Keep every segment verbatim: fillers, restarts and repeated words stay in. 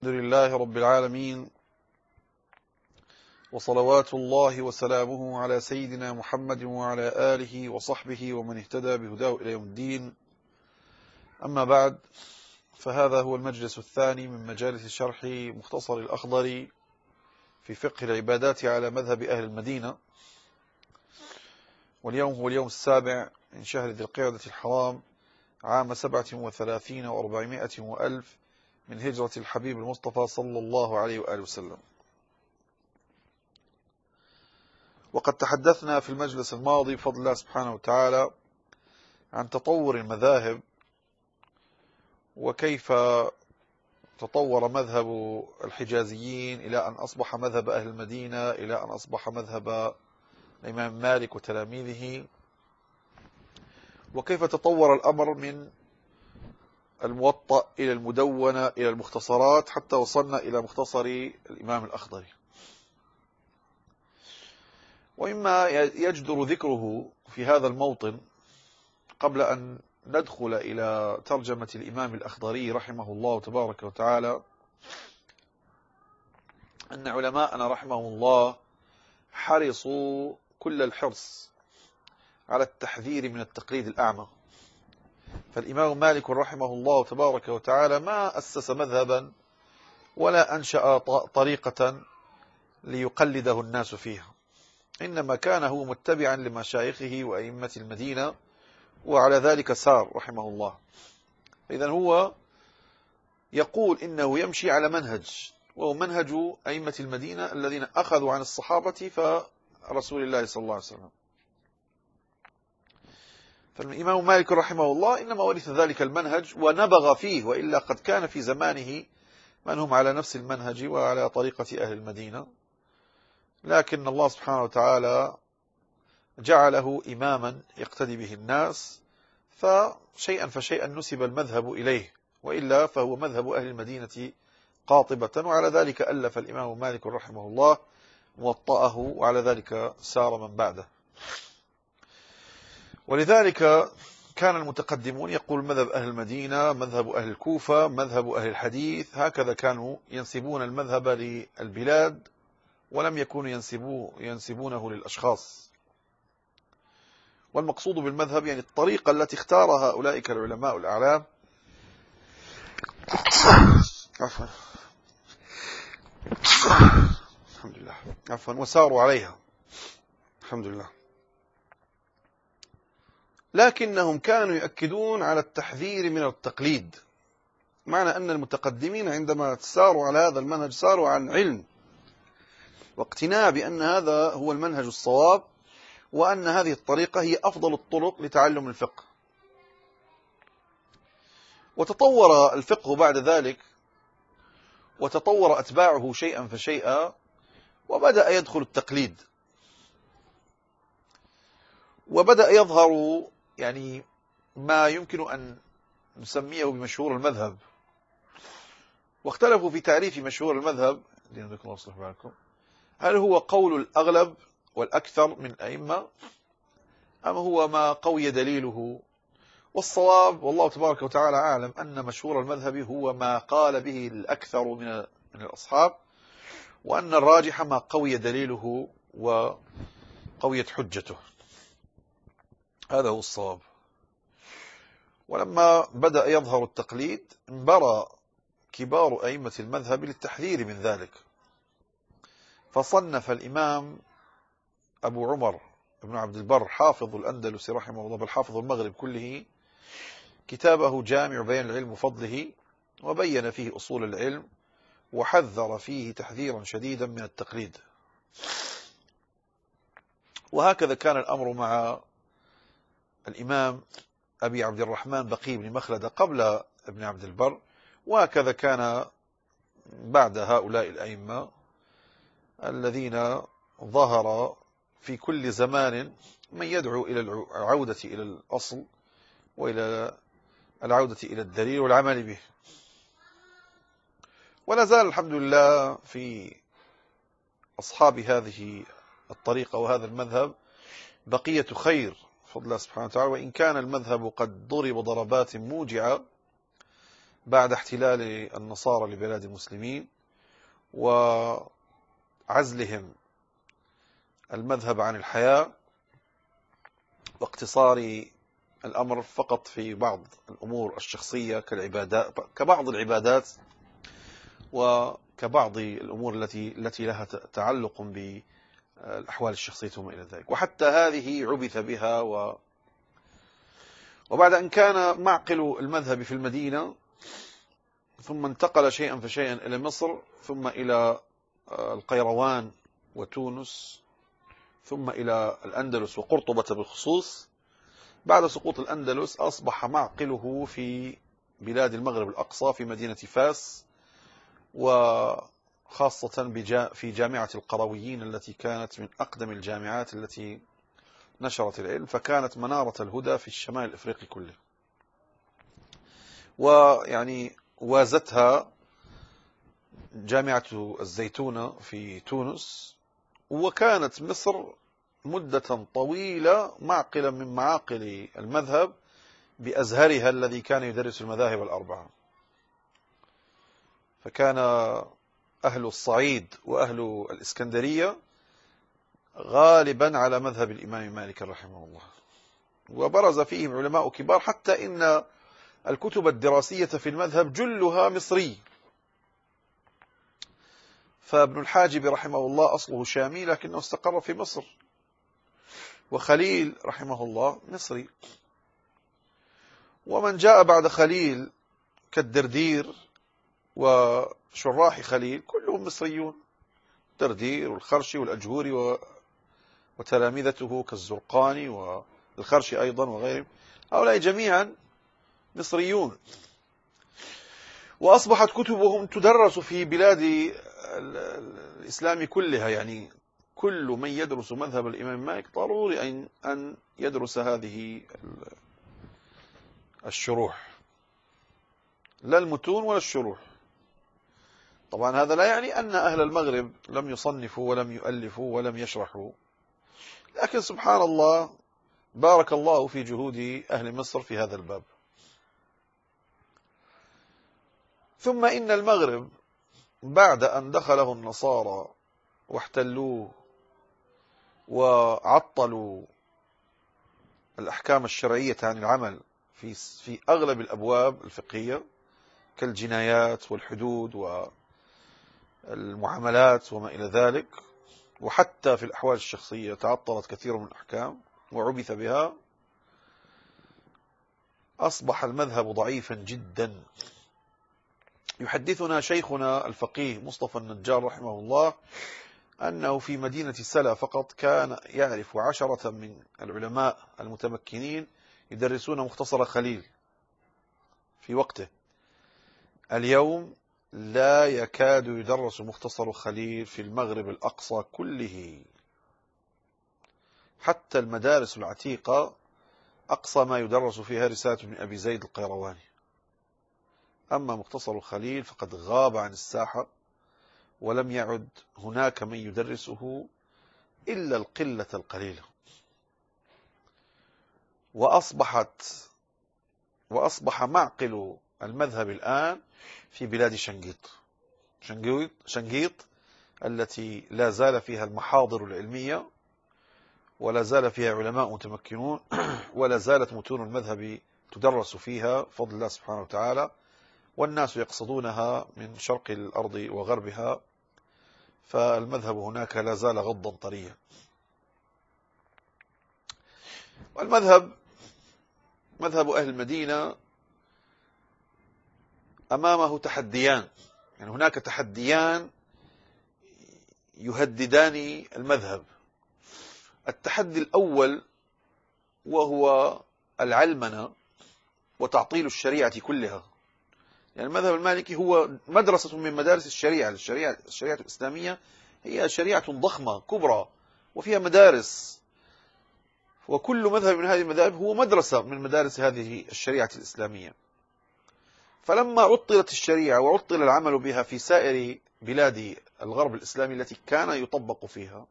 الحمد لله رب العالمين، وصلوات الله وسلامه على سيدنا محمد وعلى آله وصحبه ومن اهتدى بهداه إلى يوم الدين. أما بعد، فهذا هو المجلس الثاني من مجالس شرح مختصر الأخضر في فقه العبادات على مذهب أهل المدينة، واليوم هو اليوم السابع من شهر ذي القعدة الحرام عام سبعة وثلاثين وأربعمائة وألف من هجرة الحبيب المصطفى صلى الله عليه وآله وسلم. وقد تحدثنا في المجلس الماضي بفضل الله سبحانه وتعالى عن تطور المذاهب، وكيف تطور مذهب الحجازيين إلى أن أصبح مذهب أهل المدينة، إلى أن أصبح مذهب الإمام مالك وتلاميذه، وكيف تطور الأمر من الموطأ إلى المدونة إلى المختصرات حتى وصلنا إلى مختصر الإمام الأخضري. ومما يجدر ذكره في هذا الموطن قبل أن ندخل إلى ترجمة الإمام الأخضري رحمه الله تبارك وتعالى، أن علماءنا رحمه الله حرصوا كل الحرص على التحذير من التقليد الأعمى. فالإمام مالك رحمه الله تبارك وتعالى ما أسس مذهبا ولا أنشأ طريقة ليقلده الناس فيها، إنما كان هو متبعا لمشايخه وأئمة المدينة، وعلى ذلك سار رحمه الله. إذن هو يقول إنه يمشي على منهج، وهو منهج أئمة المدينة الذين أخذوا عن الصحابة فرسول الله صلى الله عليه وسلم. فالإمام مالك رحمه الله إنما ورث ذلك المنهج ونبغ فيه، وإلا قد كان في زمانه من هم على نفس المنهج وعلى طريقة أهل المدينة، لكن الله سبحانه وتعالى جعله إماما يقتدي به الناس، فشيئا فشيئا نسب المذهب إليه، وإلا فهو مذهب أهل المدينة قاطبة. وعلى ذلك ألف الإمام مالك رحمه الله موطأه، وعلى ذلك سار من بعده. ولذلك كان المتقدمون يقول مذهب أهل المدينة، مذهب أهل الكوفة، مذهب أهل الحديث، هكذا كانوا ينسبون المذهب للبلاد، ولم يكونوا ينسبوه ينسبونه للأشخاص. والمقصود بالمذهب يعني الطريقة التي اختارها أولئك العلماء الأعلام عفوا الحمد لله عفوا وساروا عليها الحمد لله. لكنهم كانوا يؤكدون على التحذير من التقليد، معنى أن المتقدمين عندما ساروا على هذا المنهج ساروا عن علم واقتناع بأن هذا هو المنهج الصواب، وأن هذه الطريقة هي أفضل الطرق لتعلم الفقه. وتطور الفقه بعد ذلك، وتطور أتباعه شيئا فشيئا، وبدأ يدخل التقليد، وبدأ يظهر يعني ما يمكن أن نسميه بمشهور المذهب. واختلفوا في تعريف مشهور المذهب، هل هو قول الأغلب والأكثر من الأئمة، أم هو ما قوي دليله؟ والصواب والله تبارك وتعالى أعلم أن مشهور المذهب هو ما قال به الأكثر من من الأصحاب، وأن الراجح ما قوي دليله وقويت حجته. هذا هو الصواب. ولما بدأ يظهر التقليد انبرى كبار أئمة المذهب للتحذير من ذلك، فصنف الإمام أبو عمر ابن عبد البر حافظ الأندلس رحمه الله، بل حافظ المغرب كله، كتابه جامع بيان العلم وفضله، وبين فيه أصول العلم، وحذر فيه تحذيرا شديدا من التقليد. وهكذا كان الأمر مع الإمام أبي عبد الرحمن بقي بن مخلد قبل ابن عبد البر، وهكذا كان بعد هؤلاء الأئمة الذين ظهر في كل زمان من يدعو إلى العودة إلى الأصل وإلى العودة إلى الدليل والعمل به. ولا زال الحمد لله في أصحاب هذه الطريقة وهذا المذهب بقية خير بفضل الله سبحانه وتعالى، وإن كان المذهب قد ضرب ضربات موجعة بعد احتلال النصارى لبلاد المسلمين وعزلهم المذهب عن الحياة واقتصار الأمر فقط في بعض الأمور الشخصية كالعبادات كبعض العبادات وكبعض الأمور التي التي لها تعلق بالأحوال الشخصية وما إلى ذلك. وحتى هذه عبث بها و وبعد أن كان معقل المذهب في المدينة ثم انتقل شيئا فشيئا إلى مصر ثم إلى القيروان وتونس ثم إلى الأندلس وقرطبة بالخصوص. بعد سقوط الأندلس أصبح معقله في بلاد المغرب الأقصى في مدينة فاس، وخاصة في جامعة القرويين التي كانت من أقدم الجامعات التي نشرت العلم، فكانت منارة الهدى في الشمال الإفريقي كله. ويعني وازتها جامعة الزيتونة في تونس. وكانت مصر مدة طويلة معقلا من معاقل المذهب بأزهرها الذي كان يدرس المذاهب الأربعة. فكان أهل الصعيد وأهل الإسكندرية غالبا على مذهب الإمام مالك رحمه الله، وبرز فيهم علماء كبار، حتى إن الكتب الدراسية في المذهب جلها مصري. فابن الحاجب رحمه الله أصله شامي لكنه استقر في مصر، وخليل رحمه الله مصري، ومن جاء بعد خليل كالدردير وشراح خليل كلهم مصريون، الدردير والخرشي والأجهوري وتلامذته كالزرقاني والخرشي أيضا وغيرهم، هؤلاء جميعا مصريون. وأصبحت كتبهم تدرس في بلاد الإسلام كلها، يعني كل من يدرس مذهب الإمام مالك ضروري أن أن يدرس هذه الشروح، لا المتون ولا الشروح. طبعا هذا لا يعني أن أهل المغرب لم يصنفوا ولم يؤلفوا ولم يشرحوا، لكن سبحان الله بارك الله في جهود أهل مصر في هذا الباب. ثم إن المغرب بعد أن دخله النصارى واحتلوه وعطلوا الأحكام الشرعية عن العمل في في أغلب الأبواب الفقهية كالجنايات والحدود والمعاملات وما إلى ذلك، وحتى في الأحوال الشخصية تعطلت كثير من الأحكام وعبث بها، أصبح المذهب ضعيفا جدا. يحدثنا شيخنا الفقيه مصطفى النجار رحمه الله أنه في مدينة سلا فقط كان يعرف عشرة من العلماء المتمكنين يدرسون مختصر خليل في وقته. اليوم لا يكاد يدرس مختصر خليل في المغرب الأقصى كله، حتى المدارس العتيقة أقصى ما يدرس فيها رسالة ابن أبي زيد القيرواني، أما مختصر خليل فقد غاب عن الساحة ولم يعد هناك من يدرسه إلا القلة القليلة. وأصبحت وأصبح معقل المذهب الآن في بلاد شنقيط شنقيط شنقيط التي لا زال فيها المحاضر العلمية ولا زال فيها علماء متمكنون ولا زالت متون المذهب تدرس فيها بفضل الله سبحانه وتعالى، والناس يقصدونها من شرق الأرض وغربها، فالمذهب هناك لا زال غضا طريا. والمذهب مذهب أهل المدينة أمامه تحديان، يعني هناك تحديان يهددان المذهب. التحدي الأول وهو العلمنة وتعطيل الشريعة كلها. يعني المذهب المالكي هو مدرسة من مدارس الشريعة. الشريعة, الشريعة الإسلامية هي شريعة ضخمة كبرى وفيها مدارس، وكل مذهب من هذه المذاهب هو مدرسة من مدارس هذه الشريعة الإسلامية. فلما عطلت الشريعة وعطل العمل بها في سائر بلاد الغرب الإسلامي التي كان يطبق فيها،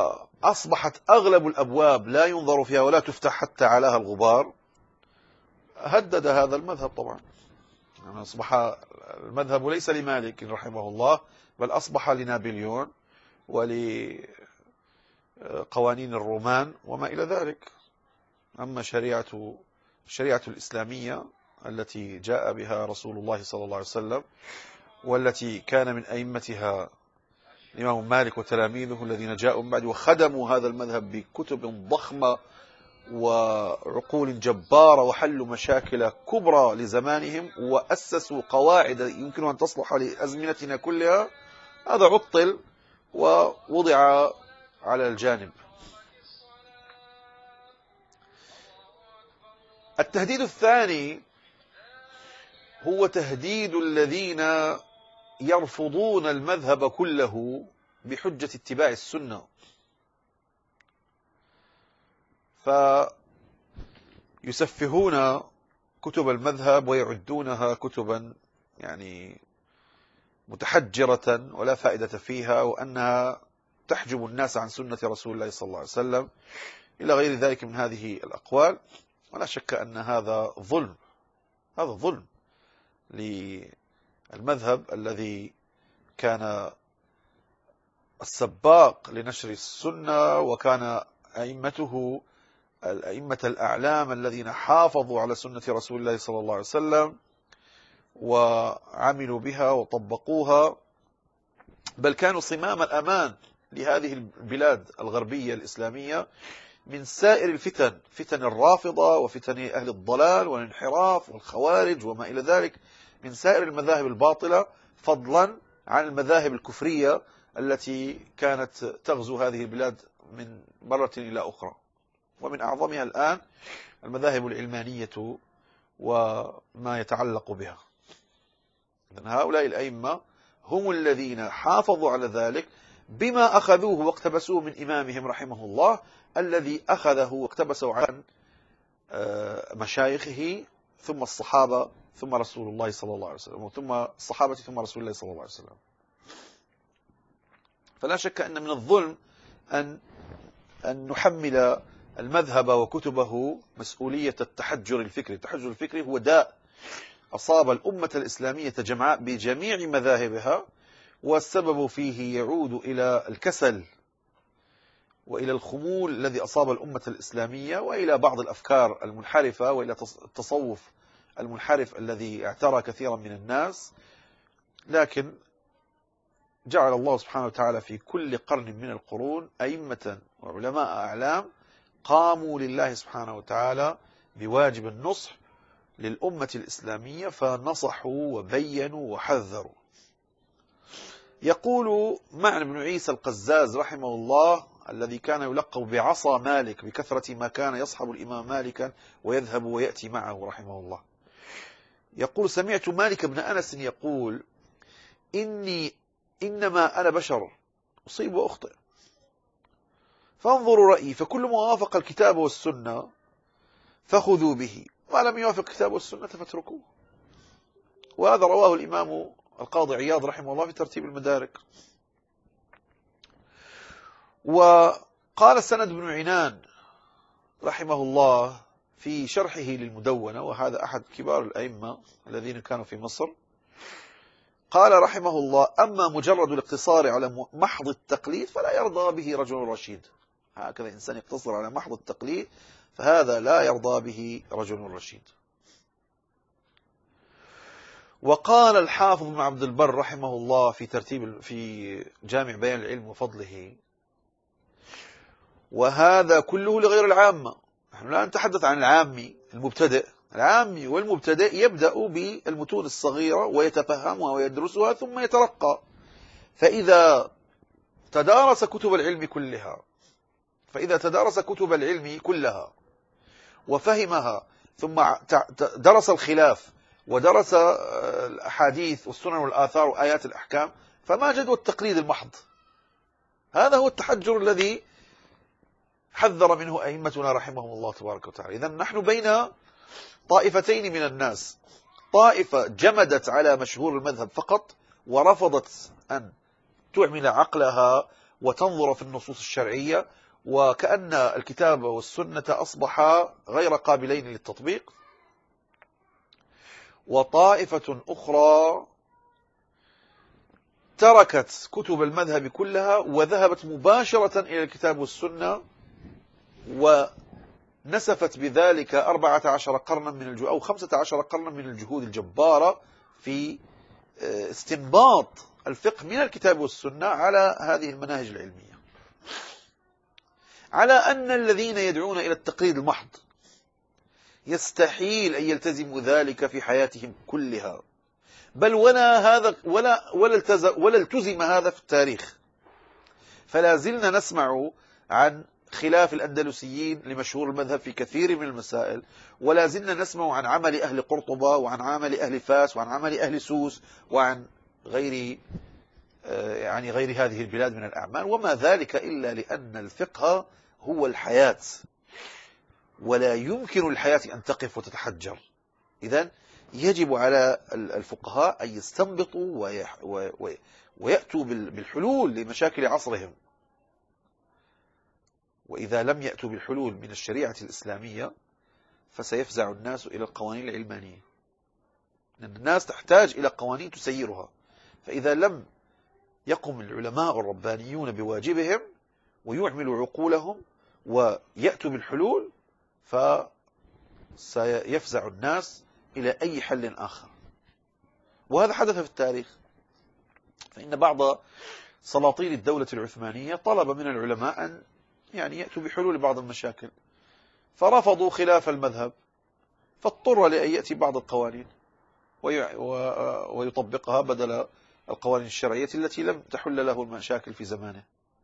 وأصبحت أغلب الأبواب لا ينظر فيها ولا تفتح حتى علاها الغبار، هدد هذا المذهب طبعا، يعني أصبح المذهب ليس لمالك رحمه الله، بل أصبح لنابليون ولقوانين الرومان وما إلى ذلك. أما شريعة الشريعة الإسلامية التي جاء بها رسول الله صلى الله عليه وسلم، والتي كان من أئمتها الإمام مالك وتلاميذه الذين جاءوا من بعد وخدموا هذا المذهب بكتب ضخمة وعقول جبارة، وحلوا مشاكل كبرى لزمانهم، وأسسوا قواعد يمكن أن تصلح لأزمنتنا كلها، هذا عطل ووضع على الجانب. التهديد الثاني هو تهديد الذين يرفضون المذهب كله بحجة اتباع السنة، فيسفهون كتب المذهب ويعدونها كتبا يعني متحجرة ولا فائدة فيها، وأنها تحجب الناس عن سنة رسول الله صلى الله عليه وسلم إلى غير ذلك من هذه الأقوال. ولا شك أن هذا ظلم، هذا ظلم للمذهب الذي كان السباق لنشر السنة، وكان أئمته الأئمة الأعلام الذين حافظوا على سنة رسول الله صلى الله عليه وسلم وعملوا بها وطبقوها، بل كانوا صمام الأمان لهذه البلاد الغربية الإسلامية من سائر الفتن، فتن الرافضة وفتن أهل الضلال والانحراف والخوارج وما إلى ذلك، من سائر المذاهب الباطلة، فضلا عن المذاهب الكفرية التي كانت تغزو هذه البلاد من مرة إلى أخرى. ومن أعظمها الآن المذاهب العلمانية وما يتعلق بها. إذن هؤلاء الأئمة هم الذين حافظوا على ذلك بما أخذوه واقتبسوه من إمامهم رحمه الله، الذي أخذه واقتبسه عن مشايخه ثم الصحابة ثم رسول الله صلى الله عليه وسلم، ثم الصحابة ثم رسول الله صلى الله عليه وسلم. فلا شك أن من الظلم أن أن نحمل المذهب وكتبه مسؤولية التحجر الفكري. التحجر الفكري هو داء أصاب الأمة الإسلامية جمعاء بجميع مذاهبها، والسبب فيه يعود إلى الكسل وإلى الخمول الذي أصاب الأمة الإسلامية، وإلى بعض الأفكار المنحرفة، وإلى التصوف المنحرف الذي اعترى كثيرا من الناس. لكن جعل الله سبحانه وتعالى في كل قرن من القرون أئمة وعلماء أعلام قاموا لله سبحانه وتعالى بواجب النصح للأمة الإسلامية، فنصحوا وبينوا وحذروا. يقول معن بن عيسى القزاز رحمه الله، الذي كان يلقب بعصا مالك بكثرة ما كان يصحب الإمام مالكا ويذهب ويأتي معه رحمه الله، يقول: سمعت مالك بن أنس يقول: إني إنما أنا بشر أصيب وأخطئ، فانظروا رأيي، فكل ما وافق الكتاب والسنة فخذوا به، ما لم يوافق الكتاب والسنة فاتركوه. وهذا رواه الإمام القاضي عياض رحمه الله في ترتيب المدارك. وقال سند بن عنان رحمه الله في شرحه للمدونة، وهذا أحد كبار الأئمة الذين كانوا في مصر، قال رحمه الله: أما مجرد الاقتصار على محض التقليد فلا يرضى به رجل رشيد. هكذا إنسان يقتصر على محض التقليد فهذا لا يرضى به رجل رشيد. وقال الحافظ بن عبد البر رحمه الله في ترتيب في جامع بيان العلم وفضله: وهذا كله لغير العامة. نحن لا نتحدث عن العامي المبتدئ، العامي والمبتدئ يبدأ بالمتون الصغيرة ويتفهمها ويدرسها ثم يترقى، فإذا تدارس كتب العلم كلها فإذا تدارس كتب العلم كلها وفهمها، ثم درس الخلاف ودرس الأحاديث والسنن والآثار وآيات الأحكام، فما جدوى التقليد المحض. هذا هو التحجر الذي حذر منه أئمتنا رحمهم الله تبارك وتعالى. إذن نحن بين طائفتين من الناس: طائفة جمدت على مشهور المذهب فقط ورفضت أن تعمل عقلها وتنظر في النصوص الشرعية، وكأن الكتاب والسنة أصبحا غير قابلين للتطبيق. وطائفة أخرى تركت كتب المذهب كلها وذهبت مباشرة إلى الكتاب والسنة، ونسفت بذلك أربعة عشر قرنا من الجهود أو خمسة عشر قرنا من الجهود الجبارة في استنباط الفقه من الكتاب والسنة على هذه المناهج العلمية، على أن الذين يدعون إلى التقليد المحض يستحيل أن يلتزموا ذلك في حياتهم كلها، بل ولا هذا ولا ولا التزم ولا التزم هذا في التاريخ. فلا زلنا نسمع عن خلاف الأندلسيين لمشهور المذهب في كثير من المسائل، ولا زلنا نسمع عن عمل أهل قرطبة وعن عمل أهل فاس وعن عمل أهل سوس وعن غير يعني غير هذه البلاد من الأعمال، وما ذلك إلا لأن الفقه هو الحياة، ولا يمكن الحياة أن تقف وتتحجر. إذن يجب على الفقهاء أن يستنبطوا ويأتوا بالحلول لمشاكل عصرهم، وإذا لم يأتوا بالحلول من الشريعة الإسلامية فسيفزع الناس إلى القوانين العلمانية، لأن الناس تحتاج إلى قوانين تسيرها. فإذا لم يقم العلماء الربانيون بواجبهم ويعملوا عقولهم ويأتوا بالحلول فسيفزع الناس إلى أي حل آخر. وهذا حدث في التاريخ، فإن بعض سلاطين الدولة العثمانية طلب من العلماء أن يعني يأتوا بحلول بعض المشاكل، فرفضوا خلاف المذهب، فاضطر لأن يأتي بعض القوانين ويطبقها بدل القوانين الشرعية التي لم تحل له المشاكل في زمانه.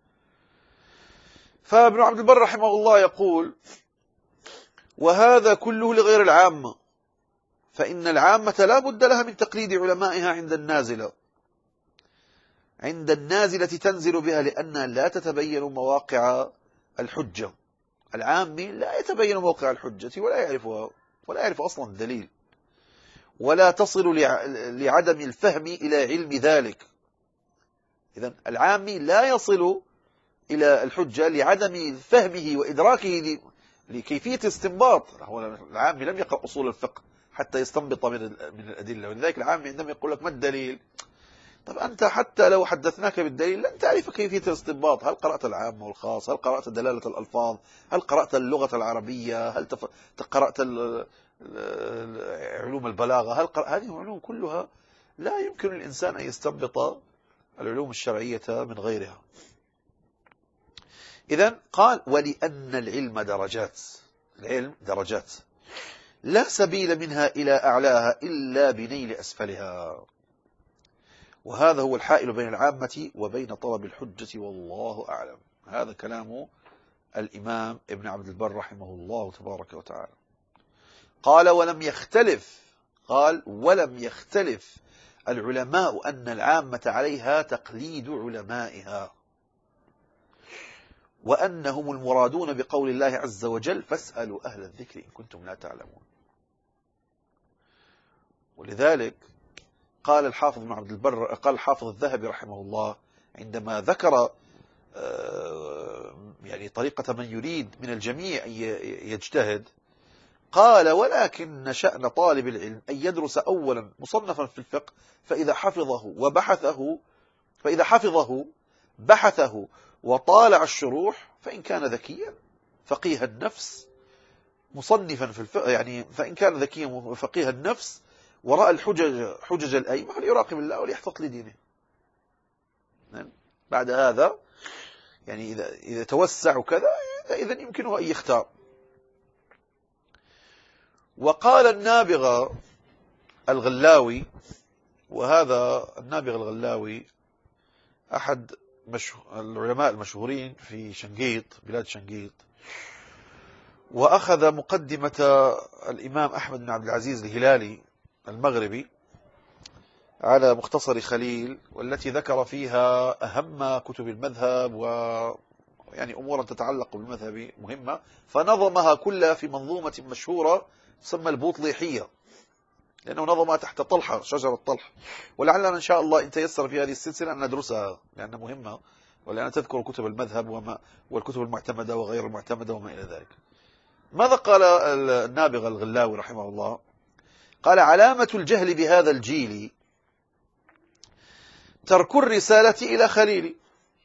فابن عبد البر رحمه الله يقول: وهذا كله لغير العامة، فإن العامة لا بد لها من تقليد علمائها عند النازلة عند النازلة تنزل بها، لأنها لا تتبين مواقع الحجة. العامي لا يتبين موقع الحجة ولا يعرفها ولا يعرف أصلا الدليل، ولا تصل لعدم الفهم إلى علم ذلك. إذن العامي لا يصل إلى الحجة لعدم فهمه وإدراكه لكيفية استنباط. العامي لم يقرأ أصول الفقه حتى يستنبط من من الأدلة، ولذلك العامي عندما يقول لك ما الدليل، طب أنت حتى لو حدثناك بالدليل لن تعرف كيفية الاستنباط. هل قرأت العام والخاص؟ هل قرأت دلالة الألفاظ؟ هل قرأت اللغة العربية؟ هل تف... قرأت ال... علوم البلاغة؟ هل قرأ... هذه العلوم كلها لا يمكن الإنسان أن يستنبط العلوم الشرعية من غيرها. إذن قال: ولأن العلم درجات، العلم درجات لا سبيل منها إلى أعلاها إلا بنيل أسفلها، وهذا هو الحائل بين العامة وبين طلب الحجة، والله أعلم. هذا كلام الإمام ابن عبد البر رحمه الله تبارك وتعالى. قال: ولم يختلف قال ولم يختلف العلماء أن العامة عليها تقليد علمائها، وأنهم المرادون بقول الله عز وجل: فاسألوا أهل الذكر إن كنتم لا تعلمون. ولذلك قال الحافظ ابن عبد البر قال الحافظ الذهبي رحمه الله عندما ذكر يعني طريقة من يريد من الجميع أن يجتهد، قال: ولكن شأن طالب العلم أن يدرس أولا مصنفا في الفقه، فإذا حفظه وبحثه فإذا حفظه بحثه وطالع الشروح، فإن كان ذكيا فقيه النفس مصنفا في الفقه، يعني فإن كان ذكيا فقيه النفس ورأى الحجج حجج الأئمة فليراقب الله وليحتط لدينه. بعد هذا يعني إذا إذا توسع كذا إذا يمكنه أن يختار. وقال النابغة الغلاوي، وهذا النابغة الغلاوي أحد العلماء المشهورين في شنقيط، بلاد شنقيط، وأخذ مقدمة الإمام أحمد بن عبد العزيز الهلالي المغربي على مختصر خليل، والتي ذكر فيها أهم كتب المذهب ويعني أمورا تتعلق بالمذهب مهمة، فنظمها كلها في منظومة مشهورة تسمى البوطليحية، لأنه نظمها تحت طلحة، شجرة طلح. ولعلنا إن شاء الله إن تيسر في هذه السلسلة أن ندرسها لأنها مهمة، ولأنها تذكر كتب المذهب وما والكتب المعتمدة وغير المعتمدة وما إلى ذلك. ماذا قال النابغة الغلاوي رحمه الله؟ قال: علامة الجهل بهذا الجيل ترك الرسالة إلى خليل،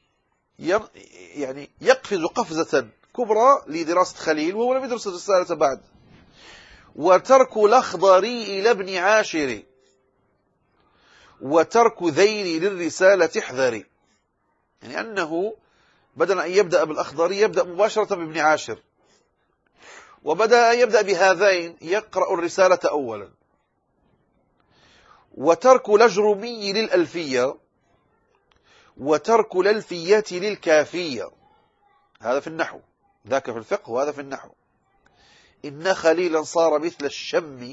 يعني يقفز قفزة كبرى لدراسة خليل وهو لم يدرس الرسالة بعد، وترك الأخضري إلى ابن عاشر، وترك ذيل للرسالة احذري. يعني أنه بدل أن يبدأ بالأخضري يبدأ مباشرة بابن عاشر، وبدأ أن يبدأ بهذين يقرأ الرسالة أولا، وترك لجرمي للألفية، وترك الألفية للكافية. هذا في النحو، ذاك في الفقه وهذا في النحو. إن خليلا صار مثل الشم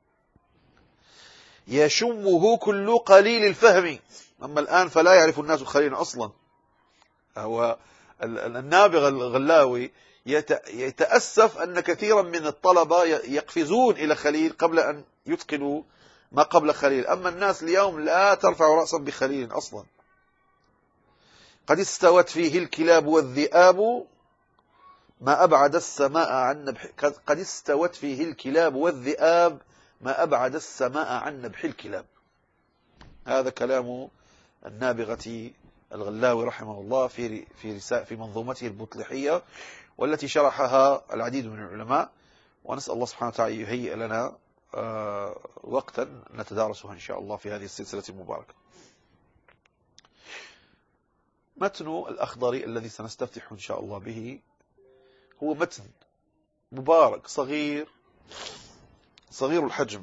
يشمه كل قليل الفهم. أما الآن فلا يعرف الناس خليلا أصلا. هو النابغة الغلاوي يتأسف أن كثيرا من الطلبة يقفزون إلى خليل قبل أن يتقنوا ما قبل خليل. أما الناس اليوم لا ترفع رأسا بخليل أصلا. قد استوت فيه الكلاب والذئاب ما أبعد السماء عن نبح قد استوت فيه الكلاب والذئاب ما أبعد السماء عن نبح الكلاب. هذا كلام النابغة الغلاوي رحمه الله في في رسالة في منظومته البطلحية، والتي شرحها العديد من العلماء. ونسأل الله سبحانه وتعالى يهيئ لنا وقتا نتدارسها إن شاء الله في هذه السلسلة المباركة. متن الأخضري الذي سنستفتح إن شاء الله به هو متن مبارك صغير صغير الحجم.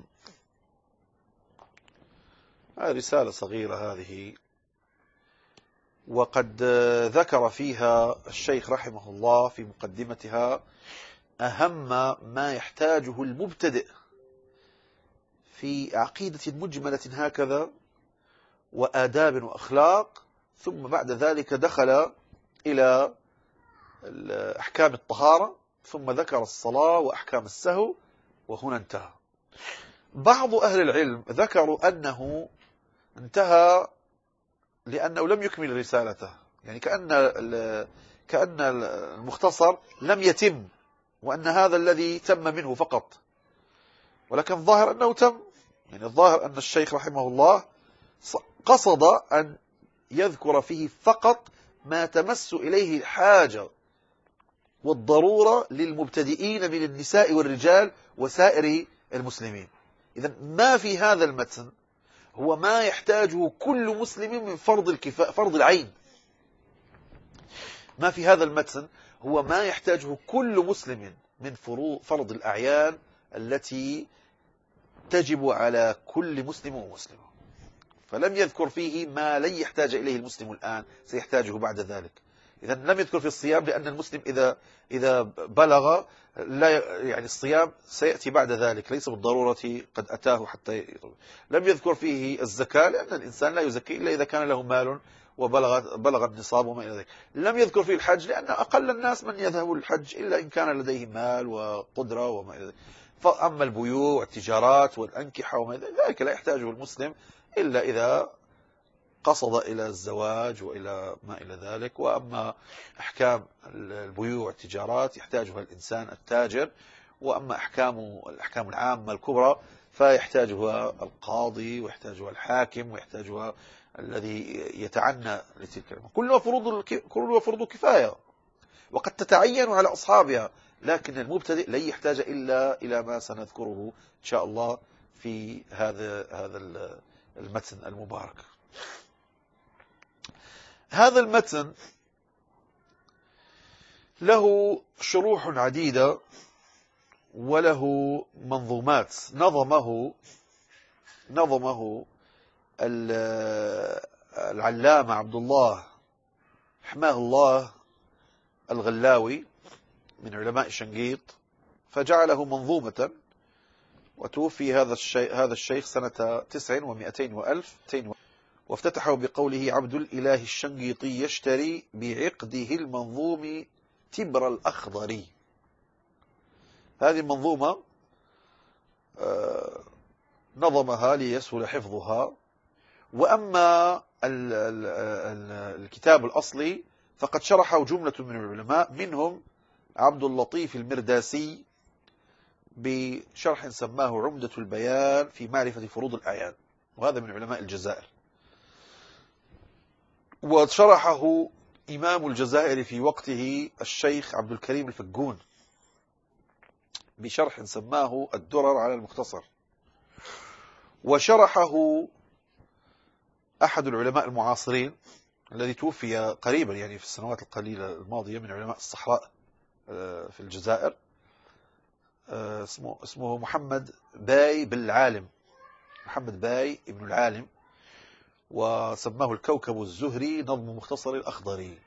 هذه رسالة صغيرة هذه، وقد ذكر فيها الشيخ رحمه الله في مقدمتها أهم ما يحتاجه المبتدئ في عقيدة مجملة هكذا وآداب وأخلاق، ثم بعد ذلك دخل إلى أحكام الطهارة، ثم ذكر الصلاة وأحكام السهو، وهنا انتهى. بعض أهل العلم ذكروا أنه انتهى لأنه لم يكمل رسالته، يعني كأن كأن المختصر لم يتم، وأن هذا الذي تم منه فقط. ولكن الظاهر أنه تم، يعني الظاهر أن الشيخ رحمه الله قصد أن يذكر فيه فقط ما تمس إليه الحاجة والضرورة للمبتدئين من النساء والرجال وسائر المسلمين. إذن ما في هذا المتن هو ما يحتاجه كل مسلم من فرض الكفاءة، فرض العين. ما في هذا المتن هو ما يحتاجه كل مسلم من فرض الأعيان التي تجب على كل مسلم ومسلمة. فلم يذكر فيه ما لن يحتاج إليه المسلم الآن، سيحتاجه بعد ذلك. إذا لم يذكر في الصيام لأن المسلم إذا إذا بلغ لا يعني الصيام سيأتي بعد ذلك، ليس بالضرورة قد أتاه حتى يطلب. لم يذكر فيه الزكاة لأن الإنسان لا يزكي إلا إذا كان له مال وبلغ بلغ النصاب وما إلى ذلك. لم يذكر فيه الحج لأن أقل الناس من يذهب للحج إلا إن كان لديه مال وقدرة وما إلى ذلك. فأما البيوع والتجارات والأنكحة وما إلى ذلك لا يحتاجه المسلم إلا إذا قصد إلى الزواج وإلى ما إلى ذلك. وأما أحكام البيوع والتجارات يحتاجها الإنسان التاجر، وأما أحكام الأحكام العامة الكبرى فيحتاجها القاضي ويحتاجها الحاكم ويحتاجها الذي يتعنى لتلك الأمور. كلها فروض كلها فروض كفاية وقد تتعين على أصحابها، لكن المبتدئ لن يحتاج إلا إلى ما سنذكره إن شاء الله في هذا هذا المتن المبارك. هذا المتن له شروح عديدة وله منظومات نظمه نظمه العلامة عبد الله حماه الله الغلاوي من علماء شنقيط، فجعله منظومة. وتوفي هذا الشيخ هذا الشيخ سنة تسع ومئتين وألف، وافتتحه بقوله: عبد الإله الشنقيطي يشتري بعقده المنظوم تبر الأخضري. هذه المنظومة نظمها ليسهل حفظها. وأما الكتاب الأصلي فقد شرحه جملة من العلماء، منهم عبد اللطيف المرداسي بشرح سماه عمدة البيان في معرفة فروض الأعيان، وهذا من علماء الجزائر. وشرحه إمام الجزائر في وقته الشيخ عبد الكريم الفقون بشرح سماه الدرر على المختصر. وشرحه أحد العلماء المعاصرين الذي توفي قريبا، يعني في السنوات القليلة الماضية، من علماء الصحراء في الجزائر، اسمه اسمه محمد باي بالعالم، محمد باي ابن العالم، وسماه الكوكب الزهري نظم مختصر الأخضري.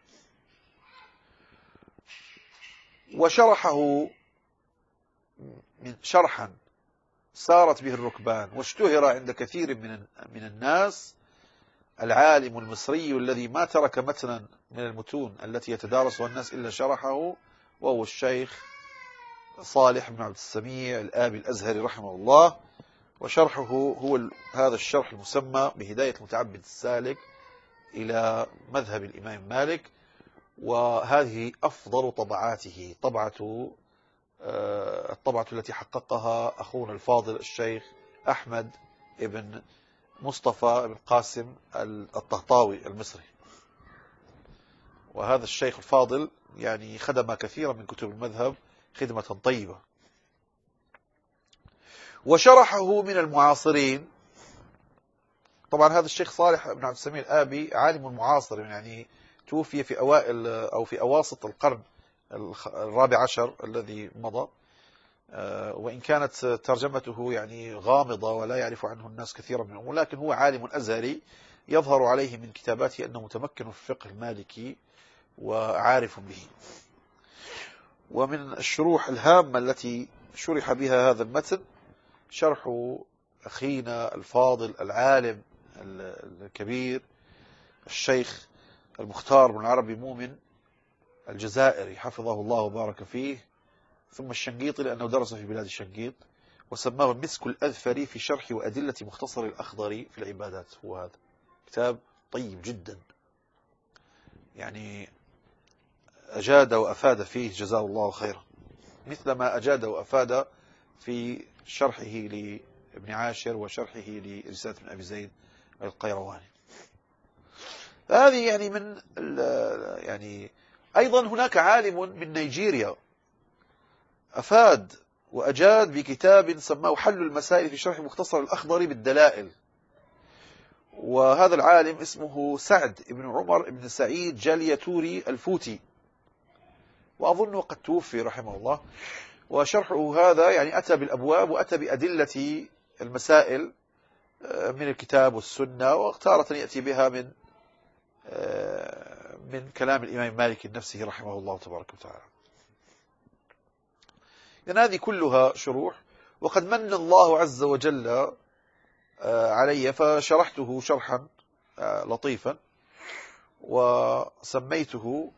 وشرحه من شرحا سارت به الركبان واشتهر عند كثير من من الناس، العالم المصري الذي ما ترك متنا من المتون التي يتدارسها الناس إلا شرحه، وهو الشيخ صالح بن عبد السميع الآبي الأزهري رحمه الله. وشرحه هو هذا الشرح المسمى بهداية المتعبد السالك إلى مذهب الإمام مالك، وهذه أفضل طبعاته، طبعة الطبعة التي حققها أخونا الفاضل الشيخ أحمد ابن مصطفى بن قاسم الطهطاوي المصري. وهذا الشيخ الفاضل يعني خدم كثيرا من كتب المذهب خدمة طيبة. وشرحه من المعاصرين، طبعا هذا الشيخ صالح بن عبد السميع الآبي عالم معاصر، يعني توفي في أوائل أو في أواسط القرن الرابع عشر الذي مضى، وإن كانت ترجمته يعني غامضة ولا يعرف عنه الناس كثيرا من الأمور، لكن هو عالم أزهري يظهر عليه من كتاباته أنه متمكن في الفقه المالكي وعارف به. ومن الشروح الهامة التي شرح بها هذا المتن شرح أخينا الفاضل العالم الكبير الشيخ المختار بن العربي مؤمن الجزائري حفظه الله وبارك فيه، ثم الشنقيطي لأنه درس في بلاد الشنقيط، وسماه المسك الأذفري في شرح وأدلة مختصر الأخضري في العبادات. هو هذا كتاب طيب جدا، يعني أجاد وأفاد فيه جزاه الله خيرا، مثل ما أجاد وأفاد في شرحه لابن عاشر وشرحه لرسالة ابن أبي زيد القيرواني. هذه يعني من يعني أيضا هناك عالم من نيجيريا أفاد وأجاد بكتاب سماه حل المسائل في شرح مختصر الأخضري بالدلائل، وهذا العالم اسمه سعد بن عمر بن سعيد جالياتوري الفوتي، وأظنه قد توفي رحمه الله. وشرحه هذا يعني أتى بالأبواب وأتى بأدلة المسائل من الكتاب والسنة، واختارة يأتي بها من من كلام الإمام مالك نفسه رحمه الله تبارك وتعالى. لأن هذه كلها شروح، وقد من الله عز وجل علي فشرحته شرحا لطيفا وسميته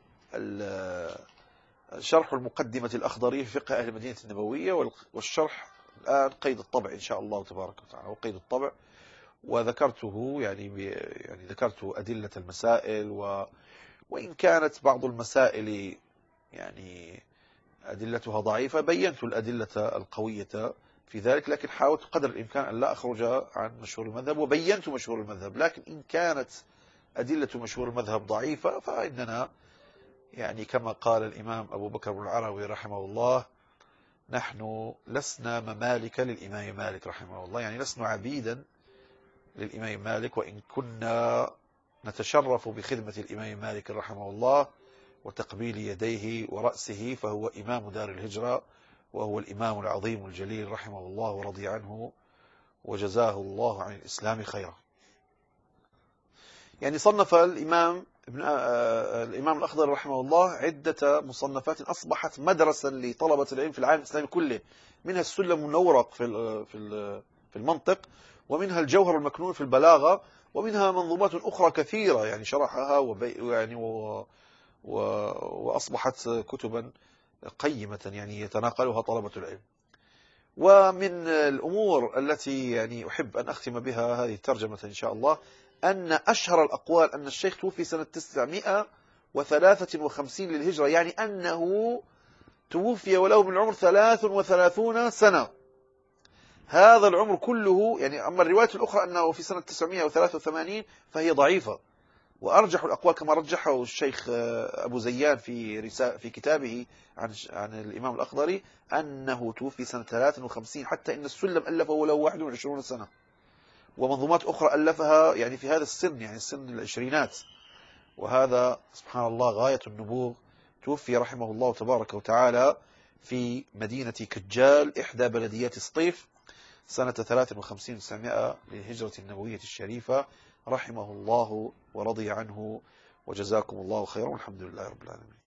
شرح المقدمة الأخضري في فقه أهل المدينة النبوية، والشرح الآن قيد الطبع إن شاء الله تبارك وتعالى، وقيد الطبع. وذكرته يعني يعني ذكرت أدلة المسائل، و وإن كانت بعض المسائل يعني أدلتها ضعيفة بينت الأدلة القوية في ذلك، لكن حاولت قدر الإمكان أن لا أخرج عن مشهور المذهب، وبينت مشهور المذهب. لكن إن كانت أدلة مشهور المذهب ضعيفة فإننا يعني كما قال الإمام أبو بكر بن العربي رحمه الله: نحن لسنا ممالك للإمام مالك رحمه الله، يعني لسنا عبيدا للإمام مالك، وإن كنا نتشرف بخدمة الإمام مالك رحمه الله وتقبيل يديه ورأسه، فهو إمام دار الهجرة، وهو الإمام العظيم الجليل رحمه الله ورضي عنه وجزاه الله عن الإسلام خيرا. يعني صنف الإمام ابن الإمام الأخضر رحمه الله عدة مصنفات أصبحت مدرسة لطلبة العلم في العالم الإسلامي كله، منها السلم المنورق في في في المنطق، ومنها الجوهر المكنون في البلاغة، ومنها منظومات أخرى كثيرة يعني شرحها ويعني و و وأصبحت كتبا قيمة يعني يتناقلها طلبة العلم. ومن الأمور التي يعني أحب أن أختم بها هذه الترجمة إن شاء الله أن أشهر الأقوال أن الشيخ توفي سنة تسعمائة وثلاثة وخمسين للهجرة، يعني أنه توفي وله من العمر ثلاث وثلاثون سنة. هذا العمر كله يعني. أما الرواية الأخرى أنه في سنة تسعمائة وثلاثة وثمانين فهي ضعيفة، وأرجح الأقوال كما رجحه الشيخ أبو زيان في في كتابه عن عن الإمام الأخضري أنه توفي سنة ثلاث وخمسين، حتى إن السلم ألفه وله واحد وعشرون سنة، ومنظومات أخرى ألفها يعني في هذا السن، يعني سن العشرينات. وهذا سبحان الله غاية النبوغ. توفي رحمه الله تبارك وتعالى في مدينة كجال إحدى بلديات سطيف سنة ثلاث وخمسين وتسعمائة للهجرة النبوية الشريفة، رحمه الله ورضي عنه، وجزاكم الله خيرا، والحمد لله رب العالمين.